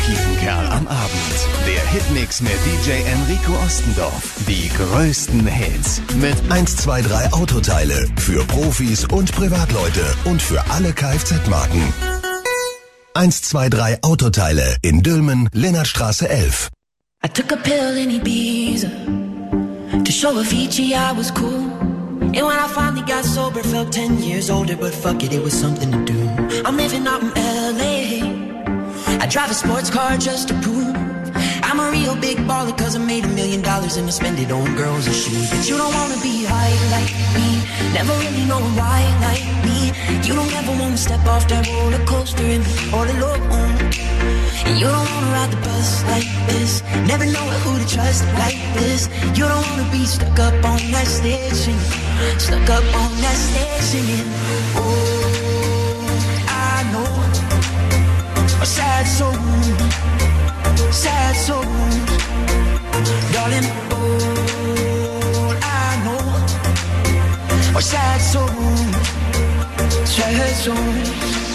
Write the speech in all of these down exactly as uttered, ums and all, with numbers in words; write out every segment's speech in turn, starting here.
alternativen Kerl am Abend. Der Hitmix mit D J Enrico Ostendorf. Die größten Hits mit eins zwei drei Autoteile für Profis und Privatleute und für alle Kfz-Marken. eins zwei drei Autoteile in Dülmen, Lennartstraße elf. I took a pill in Ibiza to show Avicii I was cool. And when I finally got sober, felt ten years older, but fuck it, it was something to do. I'm living out in L A. I drive a sports car just to prove I'm a real big baller, cause I made a million dollars and I spend it on girls and shoes. But you don't wanna be high like me, never really know why like me. You don't ever wanna step off that roller coaster and be all alone. And you don't wanna ride the bus like this, never know who to trust like this. You don't wanna be stuck up on that stage singing, stuck up on that stage singing. Oh, I know a sad soul, sad soul, darling. All I know are sad souls, sad souls.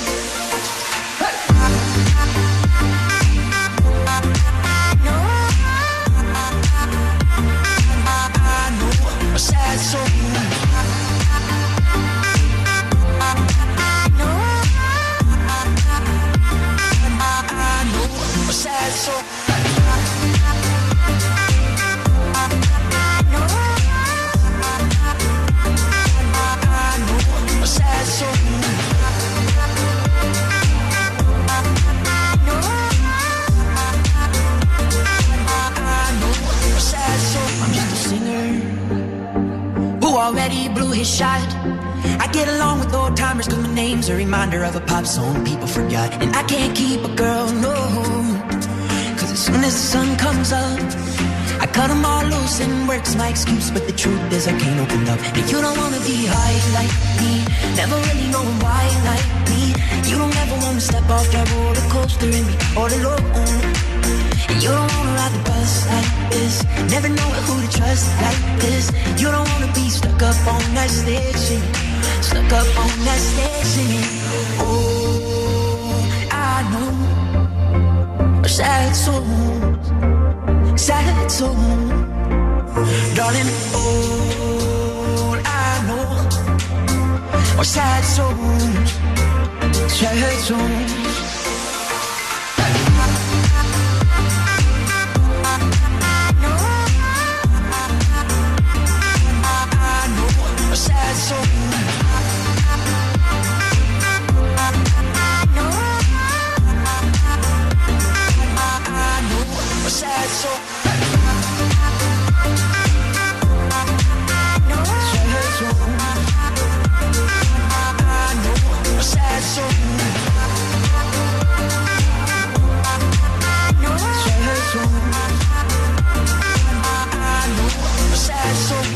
A sad soul. I know a sad soul. Already blew his shot. I get along with old timers cause my name's a reminder of a pop song people forgot. And I can't keep a girl, no, cause as soon as the sun comes up I cut them all loose and work's my excuse. But the truth is I can't open up. And you don't wanna be high like me, never really know why like me. You don't ever wanna step off that roller coaster and be all alone. And you don't wanna ride the bus like this, never know who to trust like this. You don't wanna be stuck up on that stage singing, stuck up on that stage singing. Oh, I know a sad soul, sad soul, darling. All I know are sad souls, sad souls. Sad soul. I know a sad soul. Sad soul. I know a sad soul. Sad soul. I know a sad soul.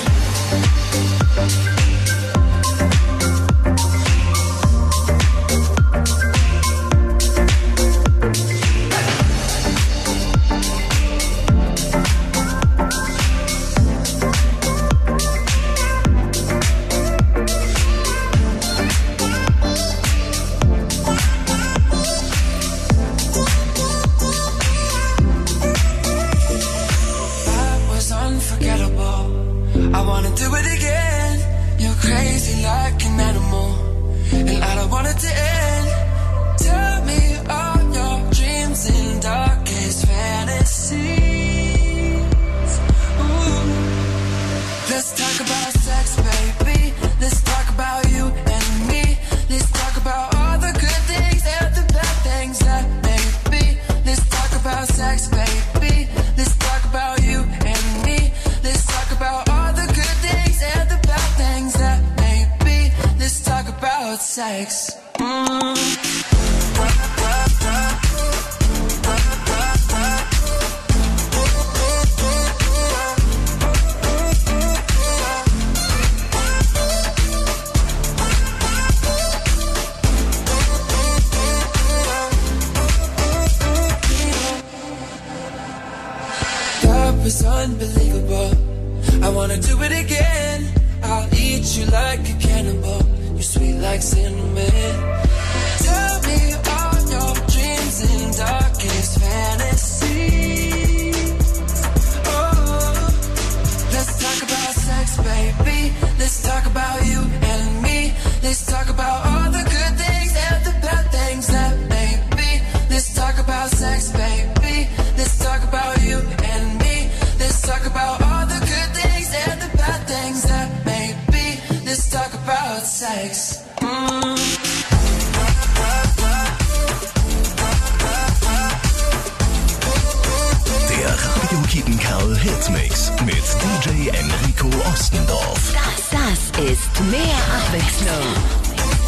Sex. Mm. That was unbelievable. I wanna do it again. I'll eat you like a cannibal. You're sweet like cinnamon. Tell me all your dreams and darkest Hitmix mit D J Enrico Ostendorf. Das, das ist mehr Abwechslung.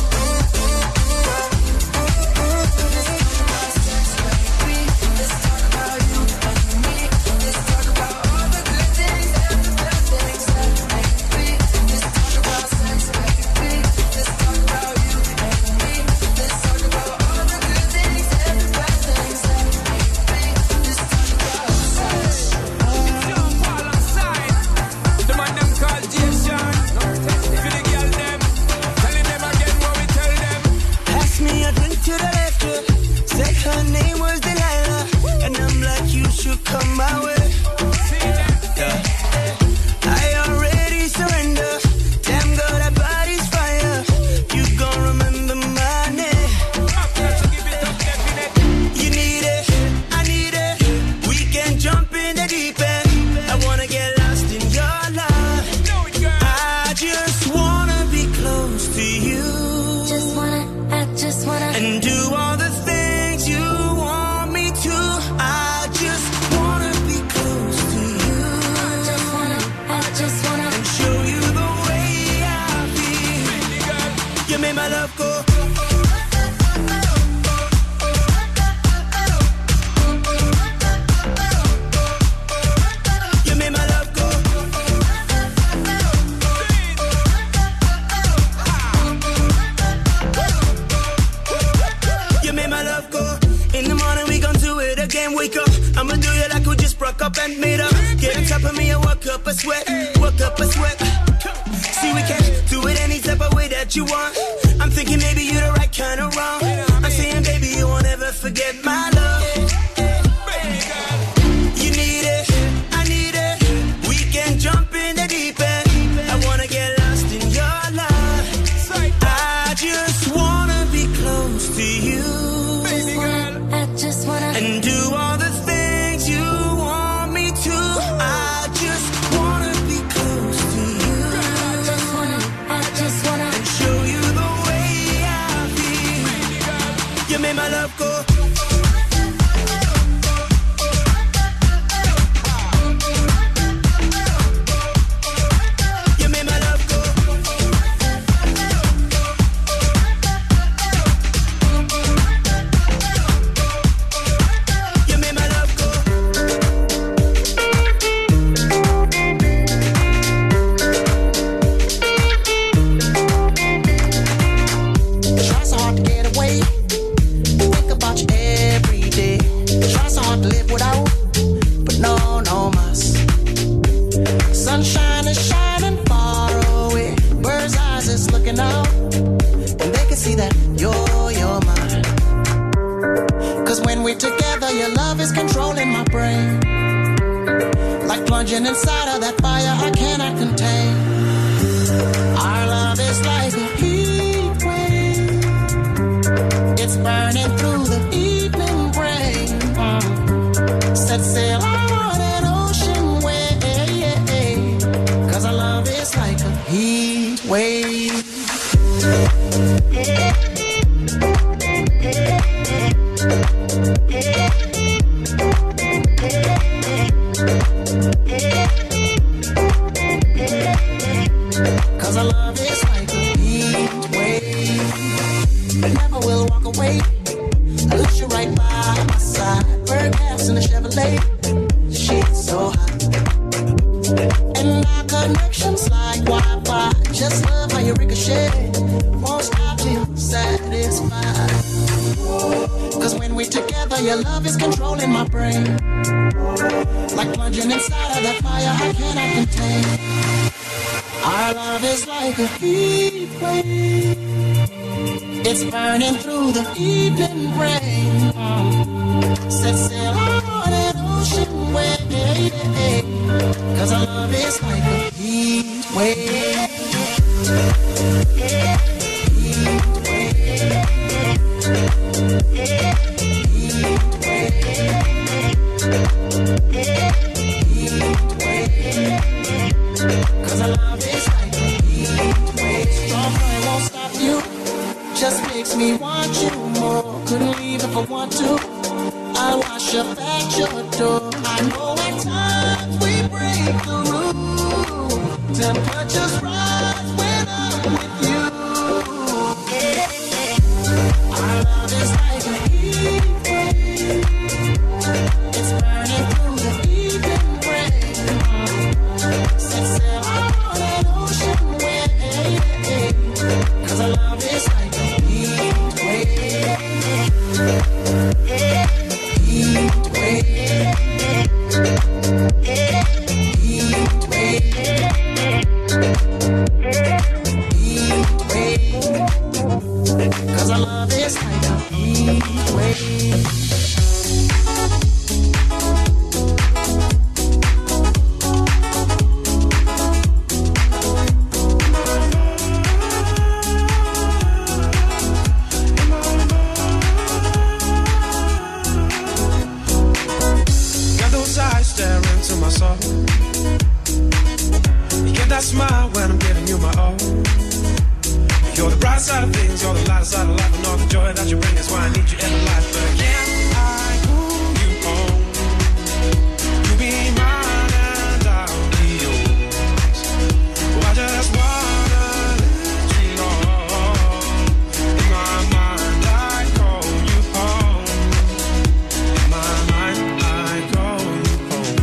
Come my way. Yeah. I already surrender. Damn girl, that body's fire. You gon' remember my name. You need it, I need it. We can jump in the deep end. I wanna get lost in your love. I just wanna be close to you. Just wanna, I just wanna. And do all the things you want me to. I just you made my love go. You made my love go. You made my love go. In the morning we gon' do it again. Wake up, I'ma do you like we just broke up and made up. Get on top of me and work up a sweat, work up a sweat. See, we can do it any type of way that you want. I'm thinking maybe you're the right kind of wrong. I'm saying, baby, you won't ever forget my love. You need it, I need it. We can jump in the deep end. I wanna get lost in your love. I just wanna be close to you. Just wanna, I just wanna. And do all the things you want me to. I just wanna be close to you. Just wanna, I just wanna. And show you the way I feel. You made my love go. You made my love go. You made my love go. Try so hard to get away. Think about you every day. Try so hard to live without, but no, no mas. Sunshine is shining far away. Bird's eyes is looking out, and they can see that you're, you're mine. Cause when we're together, your love is controlling my brain. Like plunging inside of that fire I cannot contain. Our love is like a heat wave. It's burning through the evening rain. Mm. Set sail on an ocean wave. Cause our love is like a heat wave. Cause our love is like a heat wave. I never will walk away. I let you right by my side. Bird gas in the Chevrolet. She's so hot. And our connection's like Wi-Fi. Just love how you ricochet. Won't stop till satisfied. Cause when we're together, your love is controlling my brain. Like plunging inside of that fire I cannot contain. Our love is like a heat wave. It's burning through the evening rain. Set sail on an ocean wave. Cause our love is like a heat wave. Heat wave. Heat wave. Cause our love is like a heat wave. Strong fire won't stop you. Just makes me want you more. Couldn't leave if I want to. I'll wash up at your door. I know at times we make the move. Temperatures rise when I'm with you. Our love is like a heat wave. It's burning through the evening rain. Set sail on an ocean wave. 'Cause our love is like a heat wave. Heat wave. Heat wave. Heat wave. 'Cause our love is like a heat wave. Smile when I'm giving you my all. You're the bright side of things, you're the light side of life, and all the joy that you bring is why I need you in my life. But can I pull you home? You be mine and I'll be yours. Oh, I just wanna let you know. In my mind I call you home. In my mind I call you home.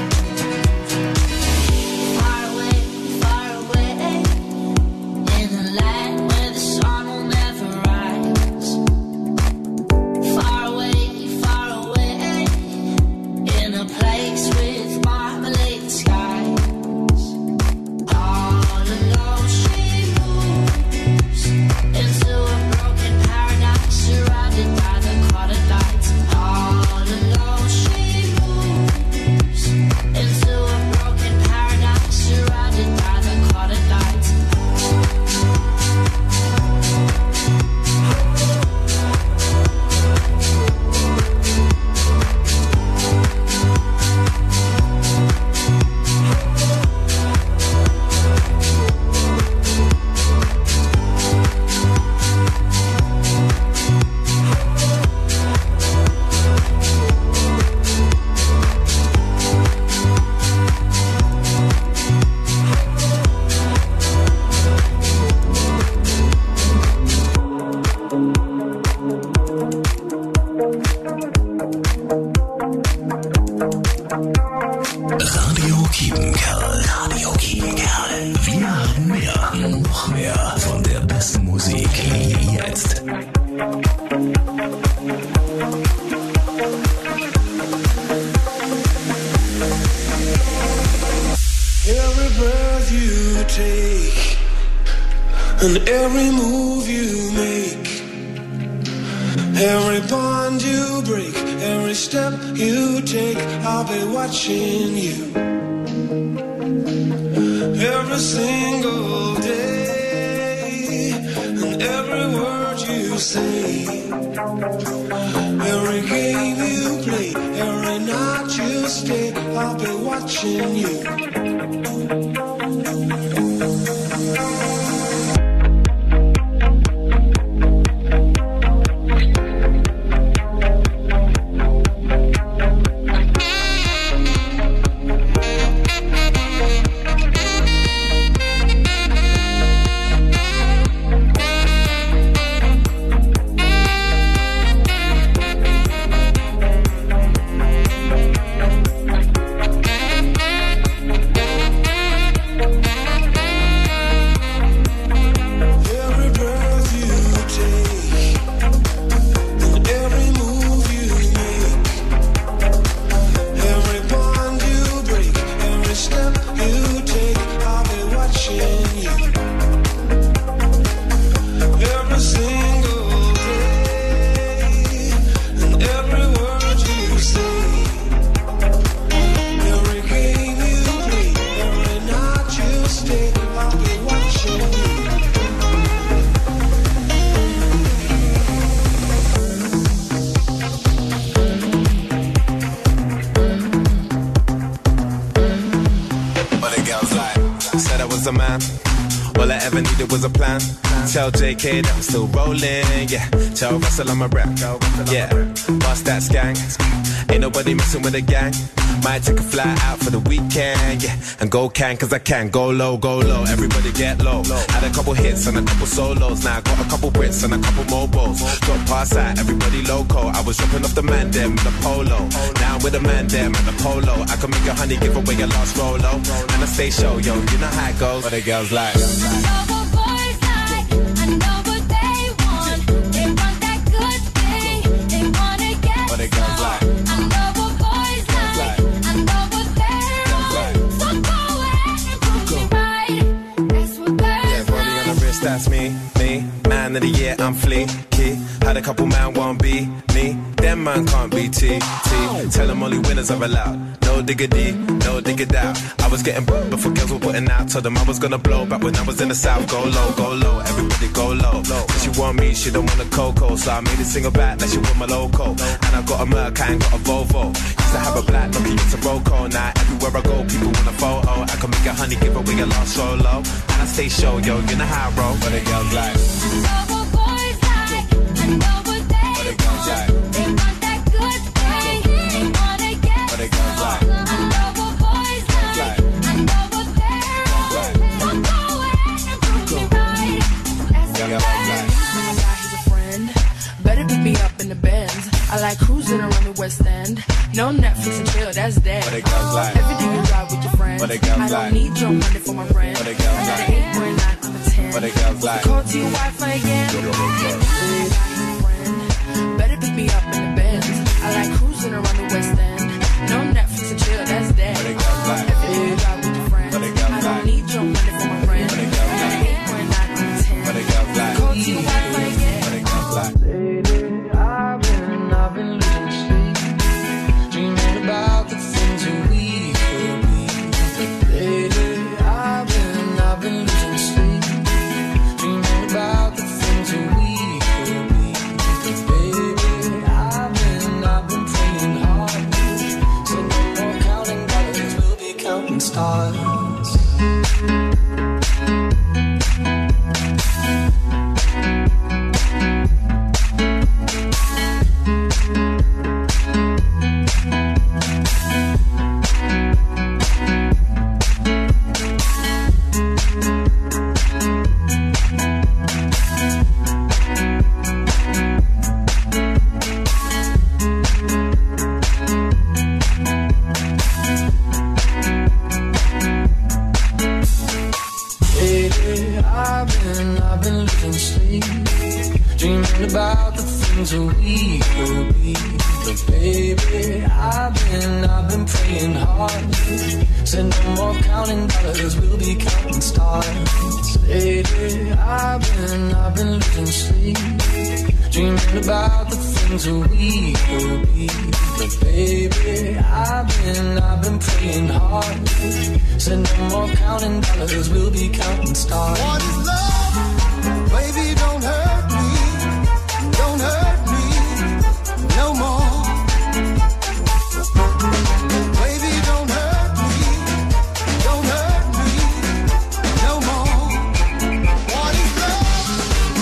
Far away, far away, in a land where the sun will never rise. Far away, far away, in a place with marmalade skies. All alone she moves into a broken paradise, surrounded by the colored lights. All alone she moves into a broken paradise, surrounded by the colored lights. Radio Kiepenkerl. Radio Kiepenkerl. Wir haben mehr. Noch mehr von der besten Musik. Jetzt. Every breath you take and every move you make, every bond you break, every step you take, I'll be watching you. Every single day and every word you say, every game you play, every night you stay, I'll be watching you. was a man. All I ever needed was a plan. Tell J K that I'm still rolling, yeah. Tell Russell I'm a rap, yeah. Bust that skank. Ain't nobody messing with a gang. Might take a fly out for the weekend, yeah. And go can, cause I can. Go low, go low, everybody get low. Had a couple hits and a couple solos. Now I got a couple Brits and a couple mobiles. Drop pass out, everybody loco. I was dropping off the man them in the polo. Now I'm with the man them and the polo. I can make a honey give away a last rolo. And I stay show, yo, you know how it goes. What the girls like. That's me, me, man of the year, I'm fleeky. Had a couple man won't be me, them man can't be T, T. Tell them only winners are allowed, no diggity, no diggity out. I was getting booked before girls were putting out. Told them I was gonna blow back when I was in the south. Go low, go low, everybody go low. Cause she want me, she don't want a cocoa. So I made a single back that she want my loco. And I got a Merc, I ain't got a Volvo. Used to have a black, lucky it's a Roco. Now everywhere I go, people want a photo. I can make a honey, give away a lost solo. And I stay show, yo, you know how I roll. What the girls like? Know what boys like, and know what they What the girls like? They want that good thing, they wanna get What the girls like? I know what boys like, I know what they want. So go ahead and prove me right. That's what I like. My guy, he's a friend. Better pick me up in the Benz. I like cruising around the West End. No Netflix and chill, that's dead. What the girls like? Every day you drive with your friends. What the girls I don't like? need your money for my rent. What the girls I got like? an eight point nine, I'm a ten. What the girls like? Call to your Wi-Fi again. My guy, he's a friend. Better pick me up in the Benz. I like cruising around the West End. No Netflix and chill, that's dead. What the girls like? Every day you drive with your friends. What the girls I don't like? need your money for my rent. What the girls I got an like? eight point nine, I'm a ten. What the girls like? Call to your Wi-Fi again. What the girls like? I've been, I've been losing sleep, dreaming about the things that we could be. Lately, I've been, I've been losing sleep, dreaming about the things that we could be. Baby, I've been, I've been praying hard, so no more counting dollars, we'll be counting stars. Lately, I've been, I've been losing sleep, dreaming about the things that we could be. But baby, I've been, I've been praying hard, said no more counting dollars, we'll be counting stars. Lately, I've been, I've been losing sleep, dreaming about the things that we could be. But baby, I've been, I've been praying hard, said no more counting dollars, we'll be counting stars. What is love? Baby, don't hurt me, don't hurt me no more. Baby, don't hurt me, don't hurt me no more. What is love?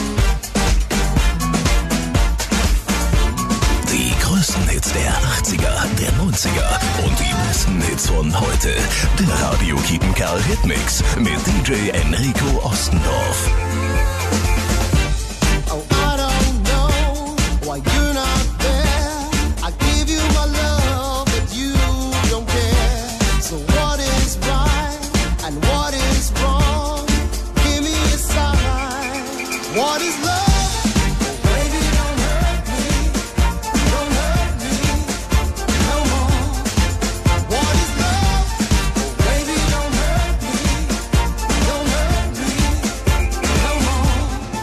Die größten Hits der achtziger, der neunziger und die besten Hits von heute. Der Radio Kiepenkerl Hitmix mit D J Enrico Ostendorf. Oh, I don't know why you're not there. I give you my love, but you don't care. So what is right and what is wrong? Give me a sign. What is love? Baby, don't hurt me, don't hurt me no more. What is love? Baby, don't hurt me, don't hurt me no more.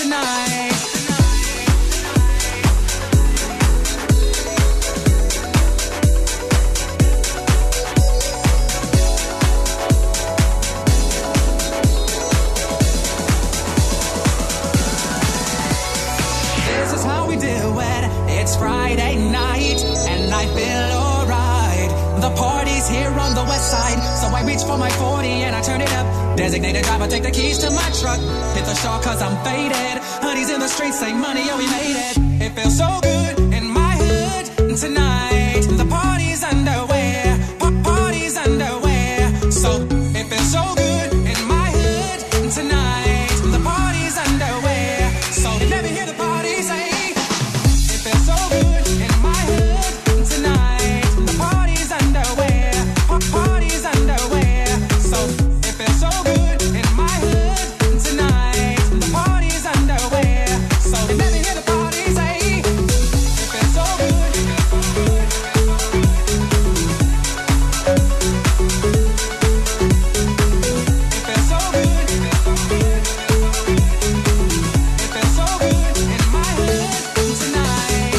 tonight. This is how we do it. It's Friday night and I feel alright. The party's here on the west side, so I reach for my forty and I turn it up. Designated driver, take the keys to my truck. Hit the shore cause I'm faded. Honey's in the streets, say money, oh we made it. It feels so good in my hood tonight. The party's underway, pa- party's underway. So it feels so good in my hood tonight. The party's underway. So let me hear the party say. It feels so good in my hood tonight. The party's underway, pa- party's underway. So it feels so good in my hood tonight. The party's underway. So let me hear the party say. It feels so good. It feels so good. It feels so good in my hood tonight.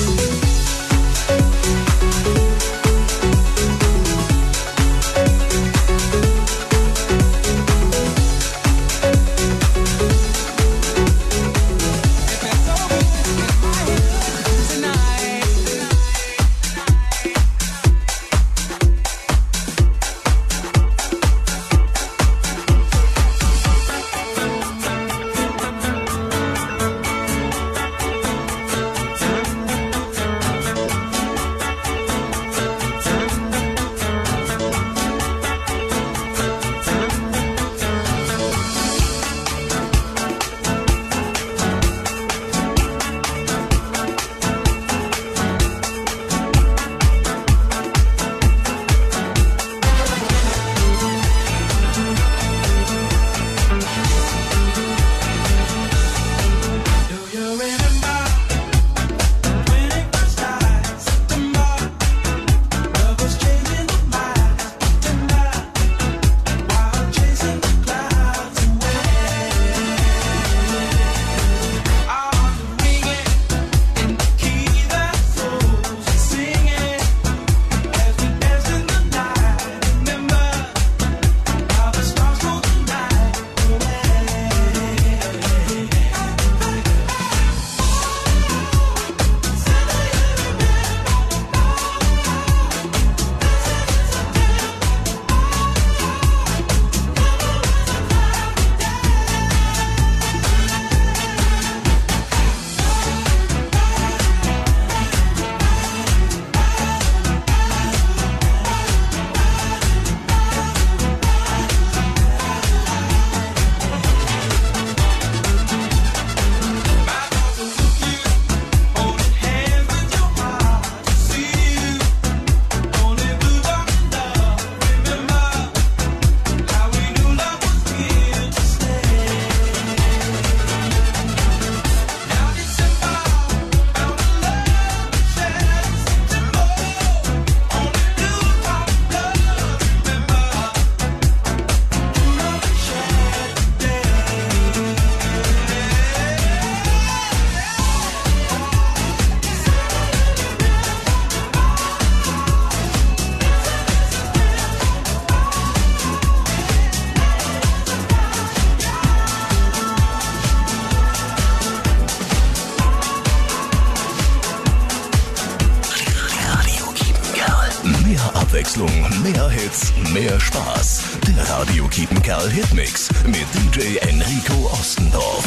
Abwechslung, mehr Hits, mehr Spaß. Der Radio Kiepenkerl Hitmix mit D J Enrico Ostendorf.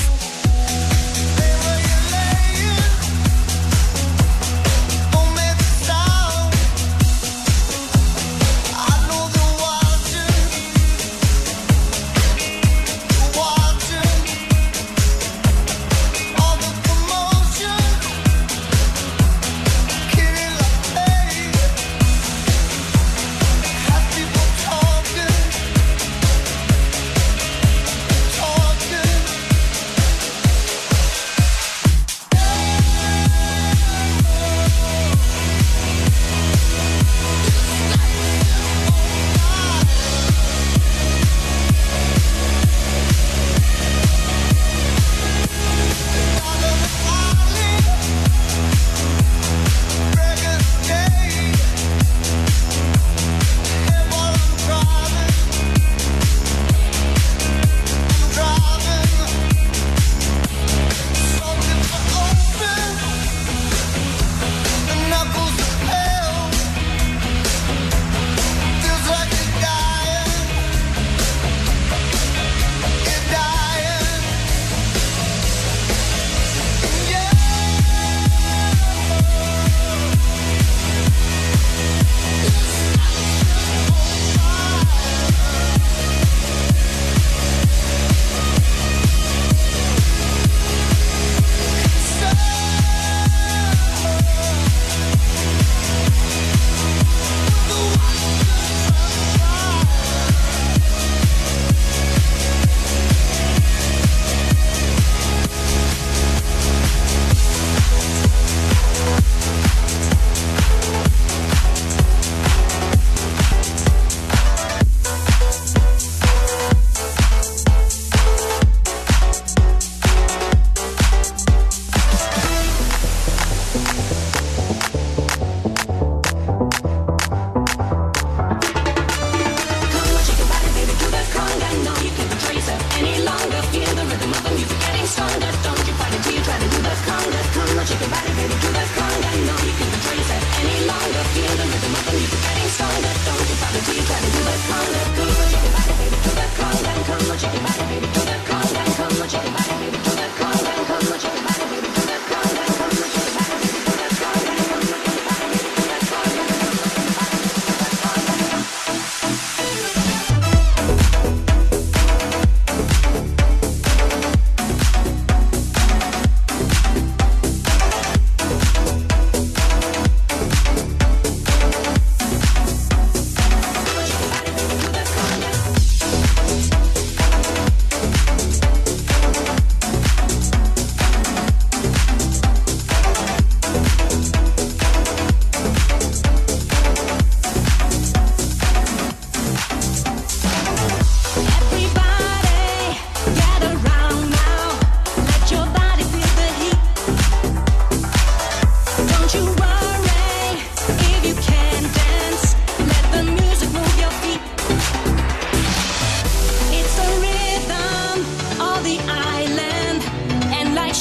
Talking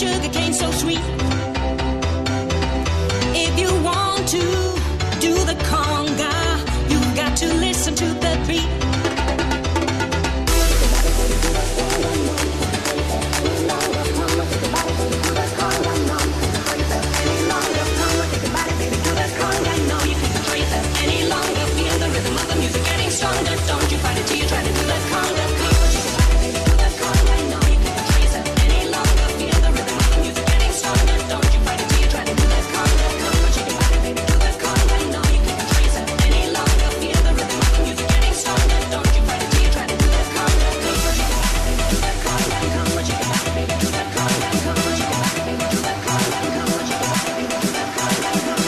sugar cane so sweet. If you want to do the conga, you got to listen to the beat. Stronger, don't you fight it till you try to do that conga. Do that conga, I know you can't trace it any longer. Feel the rhythm of the music getting stronger. Don't you fight it till you try to do that conga. But you can fight it, baby, do that conga. I know you can't trace it any longer. Feel the rhythm of the music getting stronger. Don't you fight it till you try to do that conga. But you can fight it, baby, do that conga. Come, but you can fight it, baby, do that conga. Come, but you can fight it, baby, do that conga. Come, but you can fight it, baby, do that conga. Come, but you can fight it, baby, do that conga. Come, but you can fight it, baby, do that conga.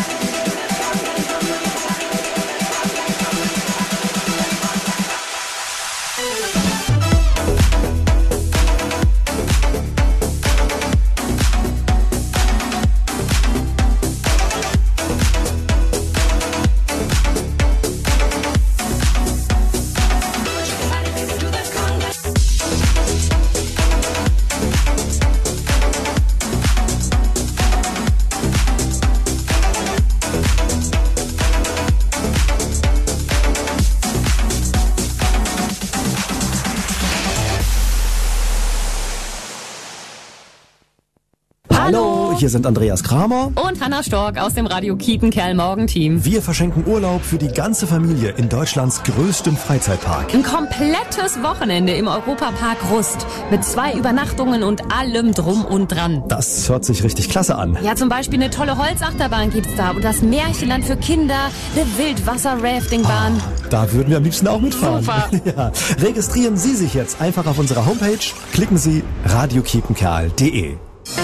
Hallo, hier sind Andreas Kramer und Hanna Stork aus dem Radio Kiepenkerl Morgenteam. Wir verschenken Urlaub für die ganze Familie in Deutschlands größtem Freizeitpark. Ein komplettes Wochenende im Europapark Rust mit zwei Übernachtungen und allem drum und dran. Das hört sich richtig klasse an. Ja, zum Beispiel eine tolle Holzachterbahn gibt's da und das Märchenland für Kinder, eine Wildwasser-Raftingbahn. Oh, da würden wir am liebsten auch mitfahren. Super. Ja. Registrieren Sie sich jetzt einfach auf unserer Homepage. Klicken Sie radio kiepenkerl punkt de.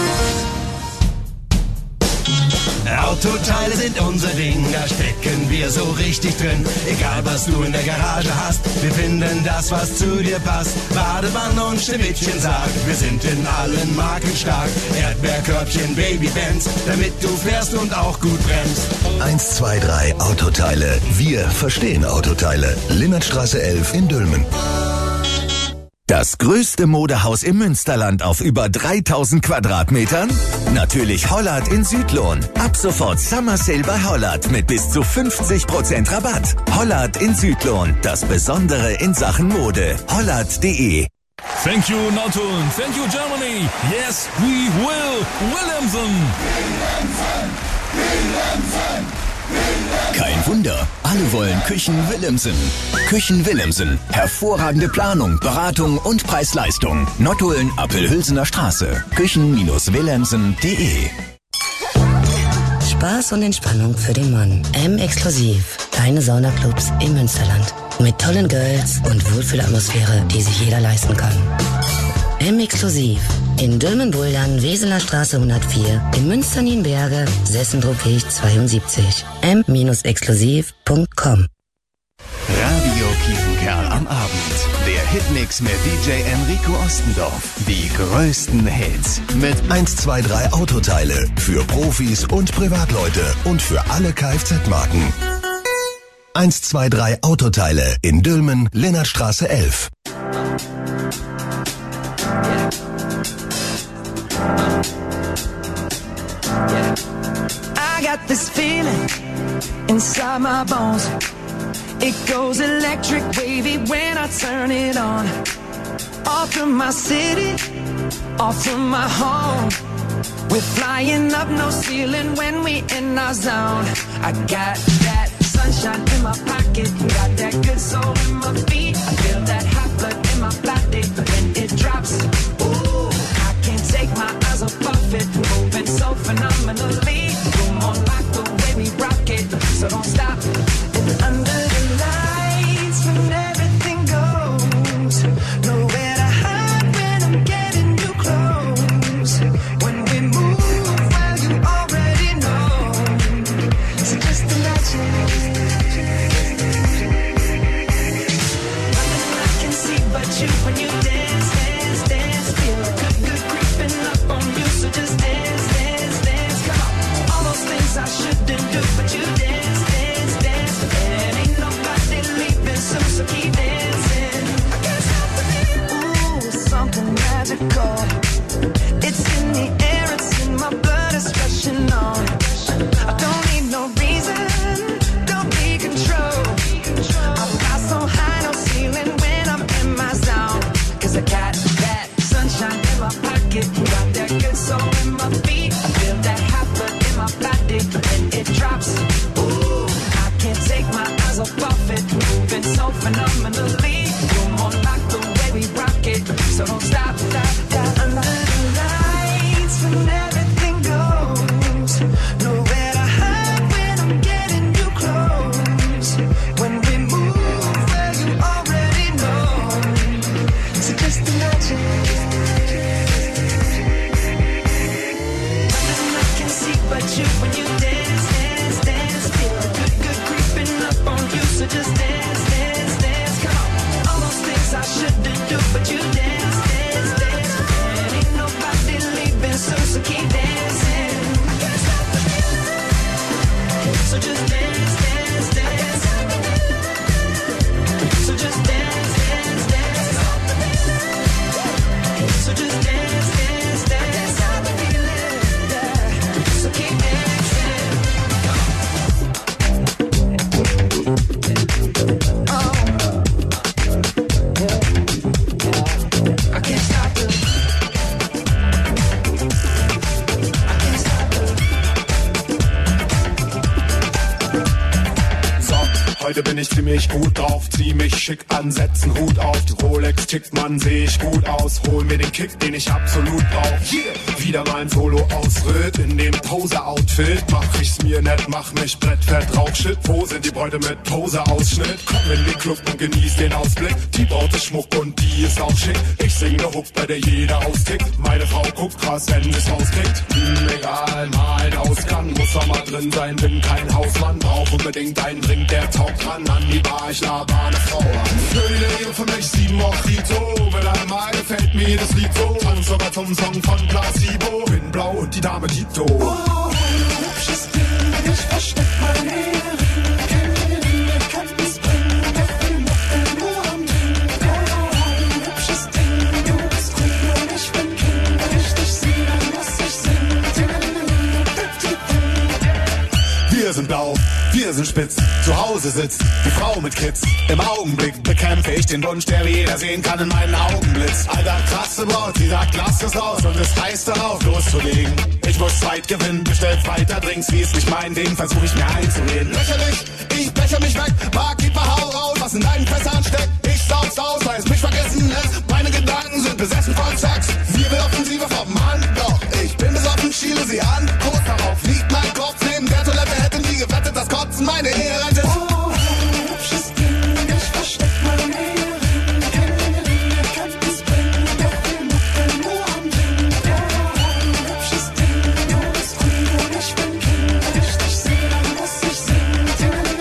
Autoteile sind unser Ding, da stecken wir so richtig drin. Egal was du in der Garage hast, wir finden das, was zu dir passt. Badewanne und Schneewittchen sagt, wir sind in allen Marken stark. Erdbeerkörbchen, Babybands, damit du fährst und auch gut bremst. eins, zwei, drei Autoteile. Wir verstehen Autoteile. Linnertstraße elf in Dülmen. Das größte Modehaus im Münsterland auf über dreitausend Quadratmetern? Natürlich Hollard in Südlohn. Ab sofort Summer Sale bei Hollard mit bis zu fünfzig Prozent Rabatt. Hollard in Südlohn, das Besondere in Sachen Mode. Hollard punkt de. Thank you, Nordhorn. Thank you, Germany. Yes, we will. Williamson. Williamson. Williamson. Kein Wunder, alle wollen Küchen Willemsen. Küchen Willemsen. Hervorragende Planung, Beratung und Preis-Leistung. Nottuln, Appelhülsener Straße. Küchen Willemsen punkt de. Spaß und Entspannung für den Mann. M-Exklusiv. Deine Saunaclubs im Münsterland. Mit tollen Girls und Wohlfühlatmosphäre, die sich jeder leisten kann. M-Exklusiv. In Dülmen-Buldern, Weseler Straße hundertvier, in Münster-Nienberge, Sessendruckweg zweiundsiebzig. m exklusiv punkt com. Radio Kiepenkerl am Abend. Der Hitmix mit D J Enrico Ostendorf. Die größten Hits mit eins zwei drei Autoteile für Profis und Privatleute und für alle Kfz-Marken. eins zwei drei Autoteile in Dülmen, Linnertstraße elf. I got this feeling inside my bones. It goes electric wavy when I turn it on. Off from my city, off from my home. We're flying up no ceiling when we in our zone. I got that sunshine in my pocket, got that good soul in my feet. I feel that hot blood in my body when it drops. Ooh, I can't take my eyes off it, moving so phenomenally. Come on, like the way we rock it, so don't stop. And under the lights, when everything goes, nowhere to hide when I'm getting you close. When we move, well, you already know. So just imagine. Nothing I can see but you when you dance, dance, dance. Feel good, good creeping up on you, so just dance, dance, dance. Come on. you when you dance, dance, dance. Feel the good, good creeping up on you, so just dance, dance, dance. Come on, all those things I shouldn't do, but you dance, dance, dance. And ain't nobody leaving soon, so keep dancing. Can't stop the feeling. So just dance, dance, dance. So just dance, dance, dance. So just dance, dance, dance. Stop the feeling, yeah. So keep dancing. Oh, I can't stop it. I can't stop it. So, heute bin ich ziemlich gut drauf, zieh mich schick an, setz 'n Hut auf. Die Rolex tickt, man, seh ich gut aus. Hol mir den Kick, den ich absolut brauch. Yeah. Wieder mal ein Solo-Ausritt in dem Pose-Outfit. Mach ich's mir nett, mach mich brettfett Rauchshit. Wo sind die Bräute mit Pose-Ausschnitt? Komm in den Club und genieß den Ausblick. Die Braut ist Schmuck und die ist auch schick. Ich sing ne Hook, bei der jeder austickt. Meine Frau guckt krass, wenn sie's rauskriegt. Hm, egal, mal ein Ausgang. Muss doch mal drin sein, bin kein Hausmann. Brauch unbedingt einen Drink, der taugt ran. An die Bar, ich laber eine Frau an. Für die Leo für mich sieben Mojito. Mit einmal gefällt mir das Lied so. Tanz sogar zum Song von Placebo. Bin blau und die Dame Tito. Oh, hübsches Ding, ich versteck mein Heer. Keine Kenntnis bringen, doch wir machen nur am Ding. Oh, hübsches Ding, du bist Queen und ich bin King. Wenn ich dich sehe, dann muss ich singen. Wir sind blau, wir sind spitz. Zu Hause sitzt die Frau mit Kids. Im Augenblick bekämpfe ich den Wunsch, der wie jeder sehen kann in meinen Augen blitzt. Alter, krasse Braut, die sagt, lass es raus und es heißt darauf loszulegen. Ich muss Zeit gewinnen, bestellt weiter Drinks, wie ist nicht mein Ding, versuch ich mir einzureden. Lächerlich, ich becher mich weg, Barkeeper, hau raus, was in deinen Fässern steckt. Ich saug's aus, weil es mich vergessen lässt. Meine Gedanken sind besessen von Sex. Sie will Offensive vom Mann, doch ich bin besoffen, schiele sie an. Kurz darauf liegt mein Kopf neben der Toilette, hätten die gewettet, dass Kotzen meine Ehe rettet. Oh, hübsches Ding, ich versteck mein Heer. Keine Kenntnis bringen, doch wir machen nur am Ding. Oh, hübsches Ding, du bist Queen und ich bin King. Wenn ich dich sehe, dann muss ich singen.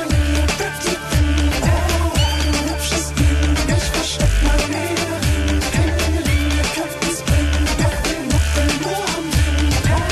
Oh, hübsches Ding, ich versteck mein Heer. Keine Kenntnis bringen, doch wir machen nur am Ding.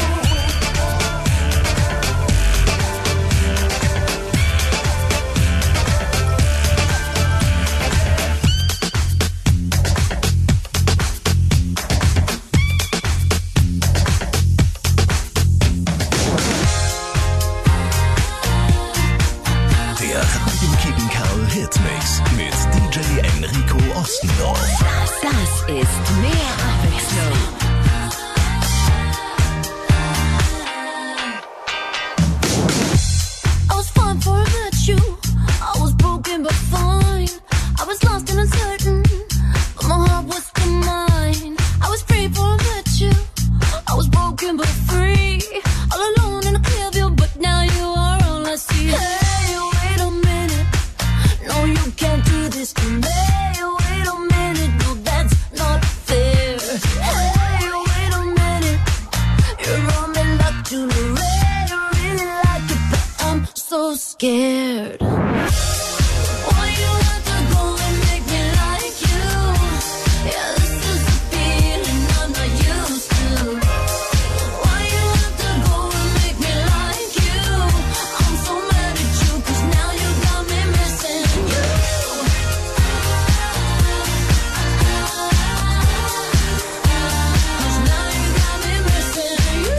Der Radio Kiepen Karl Hitmix mit D J Enrico Ostendorf. Das ist mehr Abwechslung. I was fine for I met you. I was broken but fine. I was lost and uncertain, but my heart was still mine. I was free for I met you. I was broken but free. All alone in a clear view, but now you are all I see. Hey, wait a minute. No, you can't do this to me. Wait a minute. No, that's not fair. Hey, wait a minute. You're on me like to the red. I really like it, but I'm so scared. Why you have to go and make me like you? Yeah, this is a feeling I'm not used to. Why you have to go and make me like you? I'm so mad at you, 'cause now you got me missing you. 'Cause now you got me missing you.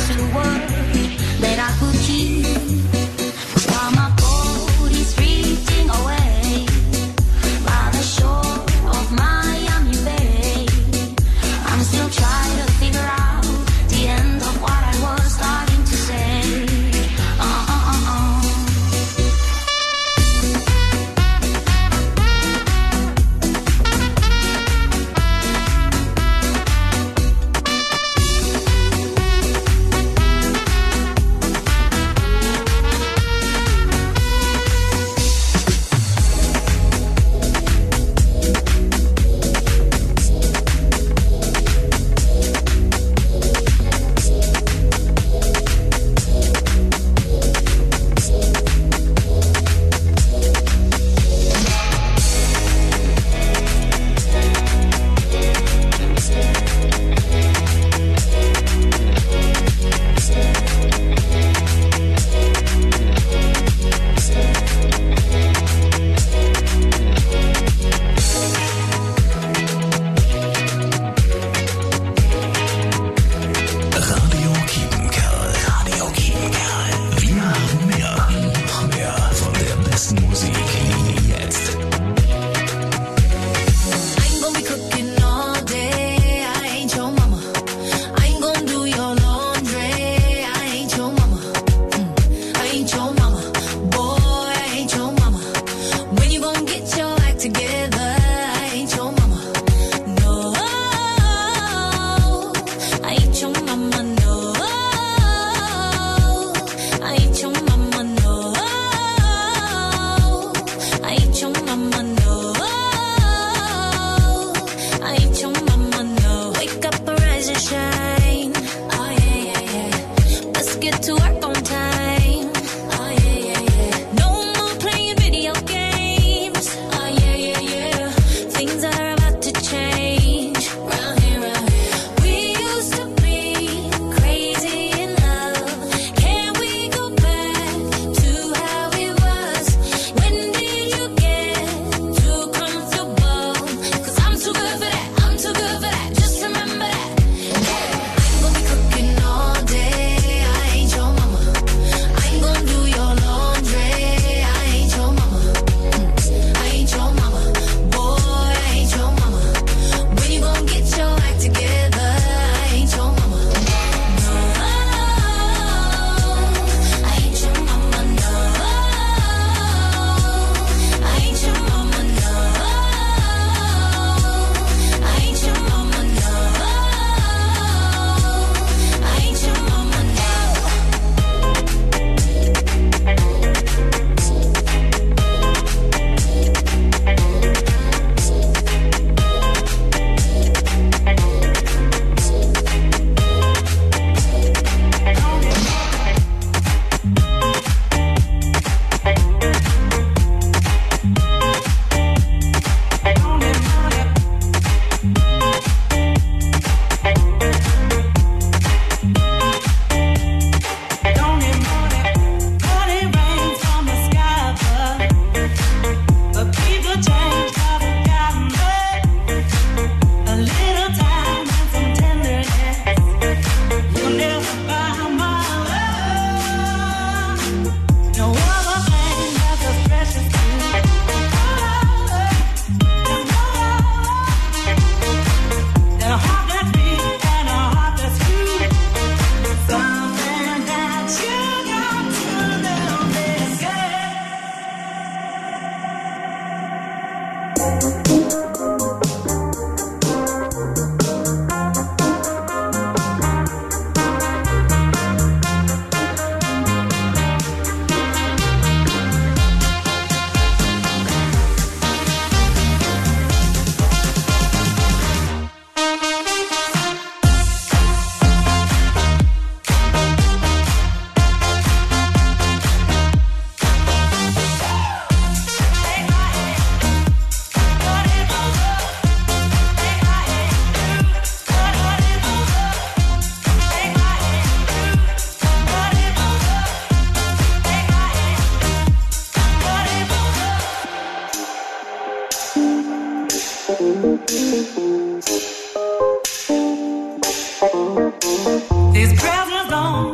to the world that I could keep. While my boat is drifting away by the shore of Miami Bay, I'm still trying to figure out the end of what I was starting to say. Uh, uh, uh, uh. Radio Kiepenkerl. Radio Kiepenkerl. Wir haben mehr. Noch mehr von der besten Musik. Jetzt. I ain't gonna be cooking all day. I ain't your mama. I ain't gonna do your laundry. I ain't your mama. Mm, I ain't your mama. Boy, I ain't your mama. When you gonna get your act together? I ain't your mama. No, I ain't your mama. No, I ain't your mama. No, I ain't your mama. No, I ain't your mama. No, wake up, arise and shine. Oh yeah, yeah, yeah. Let's get to work on time. Oh yeah, yeah, yeah. No more playing video games. Oh yeah, yeah, yeah. Things are about to change. Round here, round here. We used to be crazy in love. Can we go back to how it was? When did you get too comfortable? Cause I'm too good for that. I'm too good for that. Just remember that. Yeah. I ain't gonna be cooking all day. I ain't your mama. I ain't gonna do your laundry. I ain't your mama. Mm, I ain't your mama. Boy, I ain't your mama. When you gonna get your act together? I ain't your mama. No, I ain't your mama. No, I ain't your mama. No, I ain't your mama. No, I ain't your mama. No. These presents don't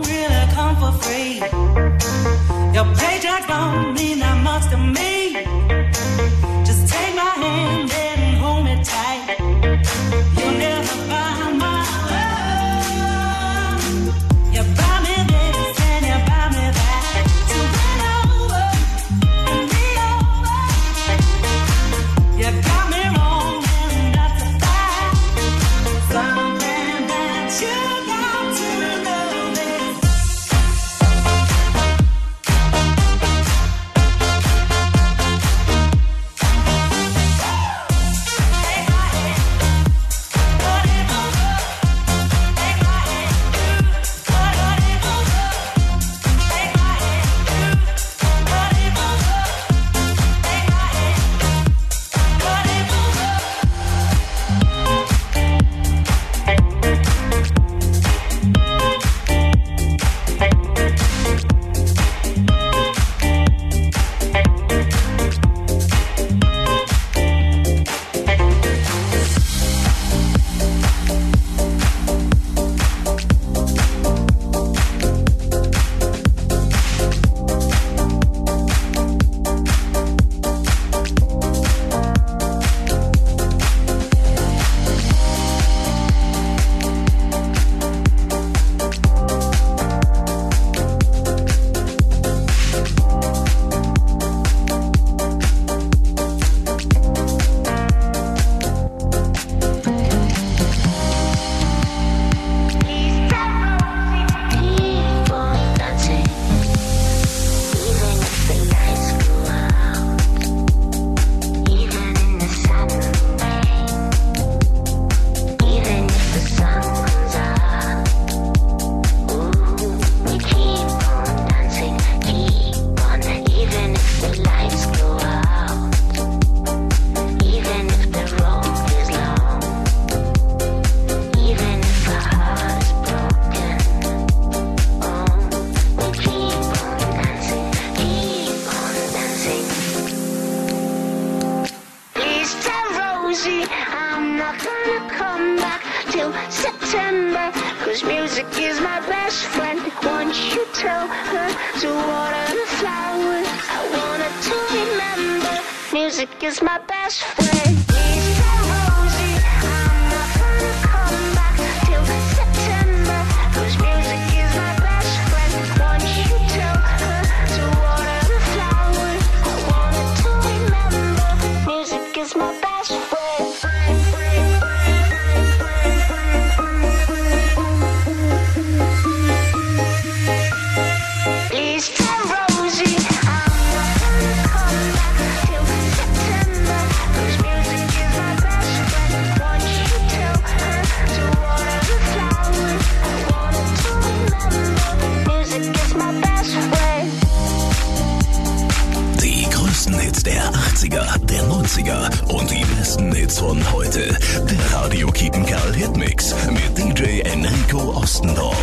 till September, cause music is my best friend. Won't you tell her to water the flowers? I want her to remember, music is my best friend. Please tell Rosie I'm not gonna come back till September, cause music is my best friend. Won't you tell her to water the flowers? I want her to remember, music is my best friend. Please tell Rosie I'm not gonna come back till September, cause music is my best friend. Won't you tell her to water the flowers? I want her to remember, music is my best friend. Die größten Hits der achtziger, der neunziger und die besten Hits von heute. Der Radio Kiepenkerl Hitmix mit D J Enrico Ostendorf.